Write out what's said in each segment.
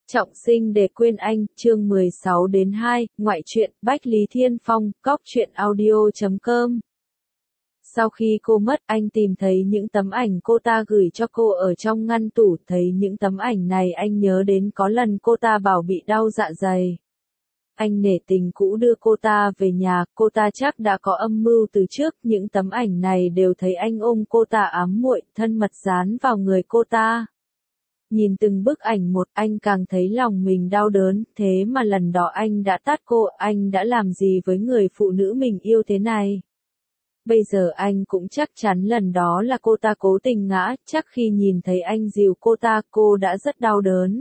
Trọng sinh để quên anh, chương 16-2, ngoại truyện, Bách Lý Thiên Phong, Cóc truyện audio.com. Sau khi cô mất, anh tìm thấy những tấm ảnh cô ta gửi cho cô ở trong ngăn tủ, thấy những tấm ảnh này anh nhớ đến có lần cô ta bảo bị đau dạ dày. Anh nể tình cũ đưa cô ta về nhà, cô ta chắc đã có âm mưu từ trước, những tấm ảnh này đều thấy anh ôm cô ta ám muội, thân mật dán vào người cô ta. Nhìn từng bức ảnh một, anh càng thấy lòng mình đau đớn, thế mà lần đó anh đã tát cô, anh đã làm gì với người phụ nữ mình yêu thế này? Bây giờ anh cũng chắc chắn lần đó là cô ta cố tình ngã, chắc khi nhìn thấy anh dìu cô ta, cô đã rất đau đớn.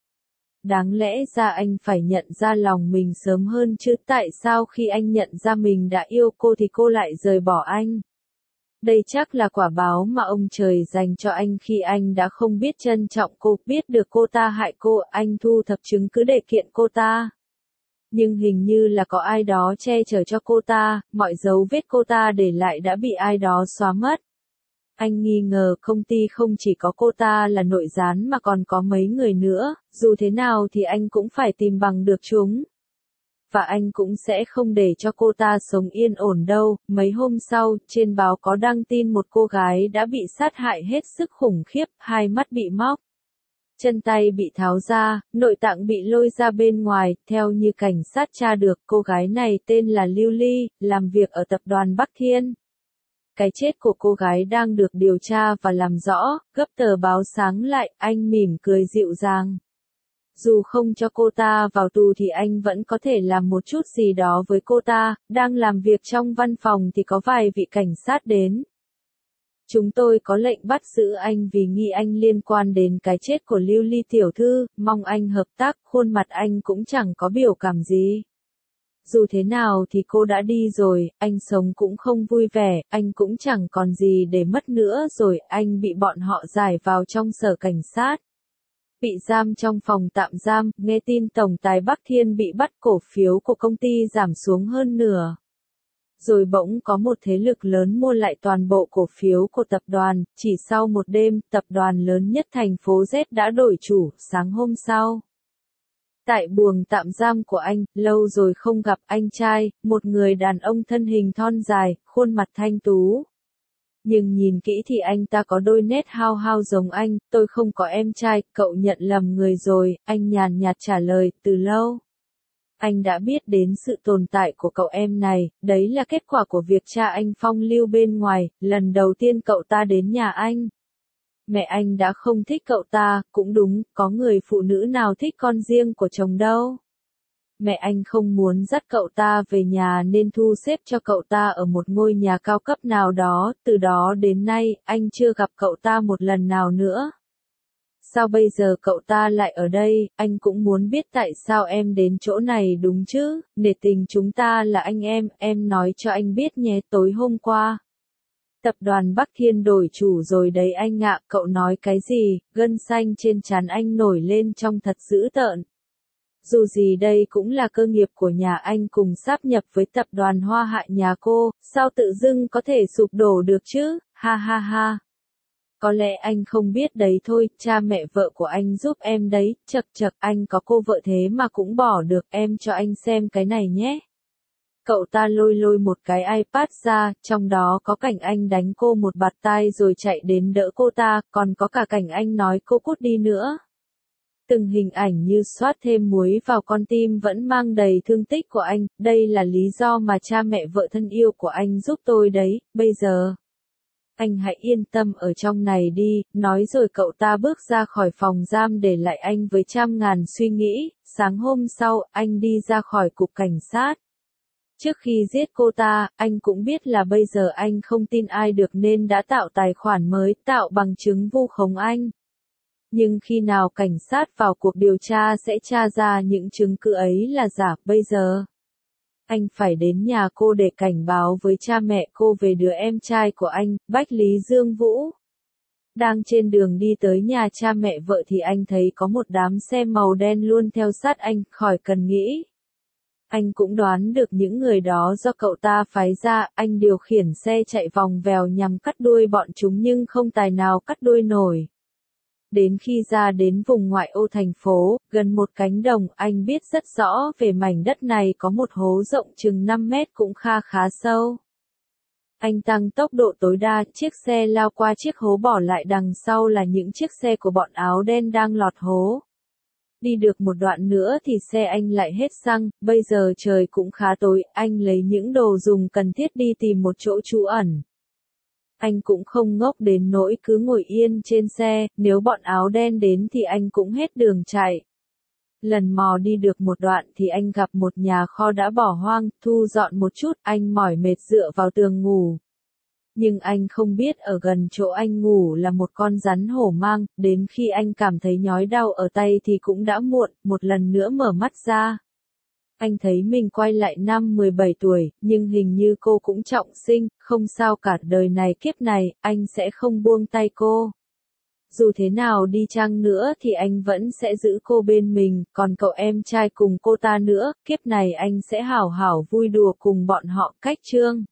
Đáng lẽ ra anh phải nhận ra lòng mình sớm hơn chứ, tại sao khi anh nhận ra mình đã yêu cô thì cô lại rời bỏ anh? Đây chắc là quả báo mà ông trời dành cho anh khi anh đã không biết trân trọng cô, biết được cô ta hại cô, anh thu thập chứng cứ để kiện cô ta. Nhưng hình như là có ai đó che chở cho cô ta, mọi dấu vết cô ta để lại đã bị ai đó xóa mất. Anh nghi ngờ công ty không chỉ có cô ta là nội gián mà còn có mấy người nữa, dù thế nào thì anh cũng phải tìm bằng được chúng. Và anh cũng sẽ không để cho cô ta sống yên ổn đâu. Mấy hôm sau, trên báo có đăng tin một cô gái đã bị sát hại hết sức khủng khiếp, hai mắt bị móc, chân tay bị tháo ra, nội tạng bị lôi ra bên ngoài, theo như cảnh sát tra được, cô gái này tên là Lưu Ly, làm việc ở tập đoàn Bắc Thiên. Cái chết của cô gái đang được điều tra và làm rõ, gấp tờ báo sáng lại, anh mỉm cười dịu dàng. Dù không cho cô ta vào tù thì anh vẫn có thể làm một chút gì đó với cô ta, đang làm việc trong văn phòng thì có vài vị cảnh sát đến. Chúng tôi có lệnh bắt giữ anh vì nghi anh liên quan đến cái chết của Lưu Ly tiểu thư, mong anh hợp tác, khuôn mặt anh cũng chẳng có biểu cảm gì. Dù thế nào thì cô đã đi rồi, anh sống cũng không vui vẻ, anh cũng chẳng còn gì để mất nữa rồi, anh bị bọn họ giải vào trong sở cảnh sát. Bị giam trong phòng tạm giam, nghe tin tổng tài Bắc Thiên bị bắt, cổ phiếu của công ty giảm xuống hơn nửa. Rồi bỗng có một thế lực lớn mua lại toàn bộ cổ phiếu của tập đoàn, chỉ sau một đêm, tập đoàn lớn nhất thành phố Z đã đổi chủ, sáng hôm sau. Tại buồng tạm giam của anh, lâu rồi không gặp anh trai, một người đàn ông thân hình thon dài, khuôn mặt thanh tú. Nhưng nhìn kỹ thì anh ta có đôi nét hao hao giống anh, tôi không có em trai, cậu nhận lầm người rồi, anh nhàn nhạt trả lời, từ lâu. Anh đã biết đến sự tồn tại của cậu em này, đấy là kết quả của việc cha anh phong lưu bên ngoài, lần đầu tiên cậu ta đến nhà anh. Mẹ anh đã không thích cậu ta, cũng đúng, có người phụ nữ nào thích con riêng của chồng đâu. Mẹ anh không muốn dắt cậu ta về nhà nên thu xếp cho cậu ta ở một ngôi nhà cao cấp nào đó, từ đó đến nay, anh chưa gặp cậu ta một lần nào nữa. Sao bây giờ cậu ta lại ở đây, anh cũng muốn biết tại sao em đến chỗ này đúng chứ, nể tình chúng ta là anh em nói cho anh biết nhé, tối hôm qua. Tập đoàn Bắc Thiên đổi chủ rồi đấy anh ạ, cậu nói cái gì, gân xanh trên trán anh nổi lên trông thật dữ tợn. Dù gì đây cũng là cơ nghiệp của nhà anh cùng sáp nhập với tập đoàn Hoa Hạ nhà cô, sao tự dưng có thể sụp đổ được chứ, ha ha ha. Có lẽ anh không biết đấy thôi, cha mẹ vợ của anh giúp em đấy, chậc chậc, anh có cô vợ thế mà cũng bỏ được, em cho anh xem cái này nhé. Cậu ta lôi một cái iPad ra, trong đó có cảnh anh đánh cô một bạt tai rồi chạy đến đỡ cô ta, còn có cả cảnh anh nói cô cút đi nữa. Từng hình ảnh như xoát thêm muối vào con tim vẫn mang đầy thương tích của anh, đây là lý do mà cha mẹ vợ thân yêu của anh giúp tôi đấy, bây giờ. Anh hãy yên tâm ở trong này đi, nói rồi cậu ta bước ra khỏi phòng giam để lại anh với trăm ngàn suy nghĩ, sáng hôm sau, anh đi ra khỏi cục cảnh sát. Trước khi giết cô ta, anh cũng biết là bây giờ anh không tin ai được nên đã tạo tài khoản mới, tạo bằng chứng vu khống anh. Nhưng khi nào cảnh sát vào cuộc điều tra sẽ tra ra những chứng cứ ấy là giả, bây giờ. Anh phải đến nhà cô để cảnh báo với cha mẹ cô về đứa em trai của anh, Bách Lý Dương Vũ. Đang trên đường đi tới nhà cha mẹ vợ thì anh thấy có một đám xe màu đen luôn theo sát anh, khỏi cần nghĩ. Anh cũng đoán được những người đó do cậu ta phái ra, anh điều khiển xe chạy vòng vèo nhằm cắt đuôi bọn chúng nhưng không tài nào cắt đuôi nổi. Đến khi ra đến vùng ngoại ô thành phố, gần một cánh đồng, anh biết rất rõ về mảnh đất này có một hố rộng chừng 5 mét cũng khá sâu. Anh tăng tốc độ tối đa, chiếc xe lao qua chiếc hố bỏ lại đằng sau là những chiếc xe của bọn áo đen đang lọt hố. Đi được một đoạn nữa thì xe anh lại hết xăng, bây giờ trời cũng khá tối, anh lấy những đồ dùng cần thiết đi tìm một chỗ trú ẩn. Anh cũng không ngốc đến nỗi cứ ngồi yên trên xe, nếu bọn áo đen đến thì anh cũng hết đường chạy. Lần mò đi được một đoạn thì anh gặp một nhà kho đã bỏ hoang, thu dọn một chút, anh mỏi mệt dựa vào tường ngủ. Nhưng anh không biết ở gần chỗ anh ngủ là một con rắn hổ mang, đến khi anh cảm thấy nhói đau ở tay thì cũng đã muộn, một lần nữa mở mắt ra. Anh thấy mình quay lại năm 17 tuổi, nhưng hình như cô cũng trọng sinh, không sao cả, đời này kiếp này, anh sẽ không buông tay cô. Dù thế nào đi chăng nữa thì anh vẫn sẽ giữ cô bên mình, còn cậu em trai cùng cô ta nữa, kiếp này anh sẽ hảo hảo vui đùa cùng bọn họ. Cách chương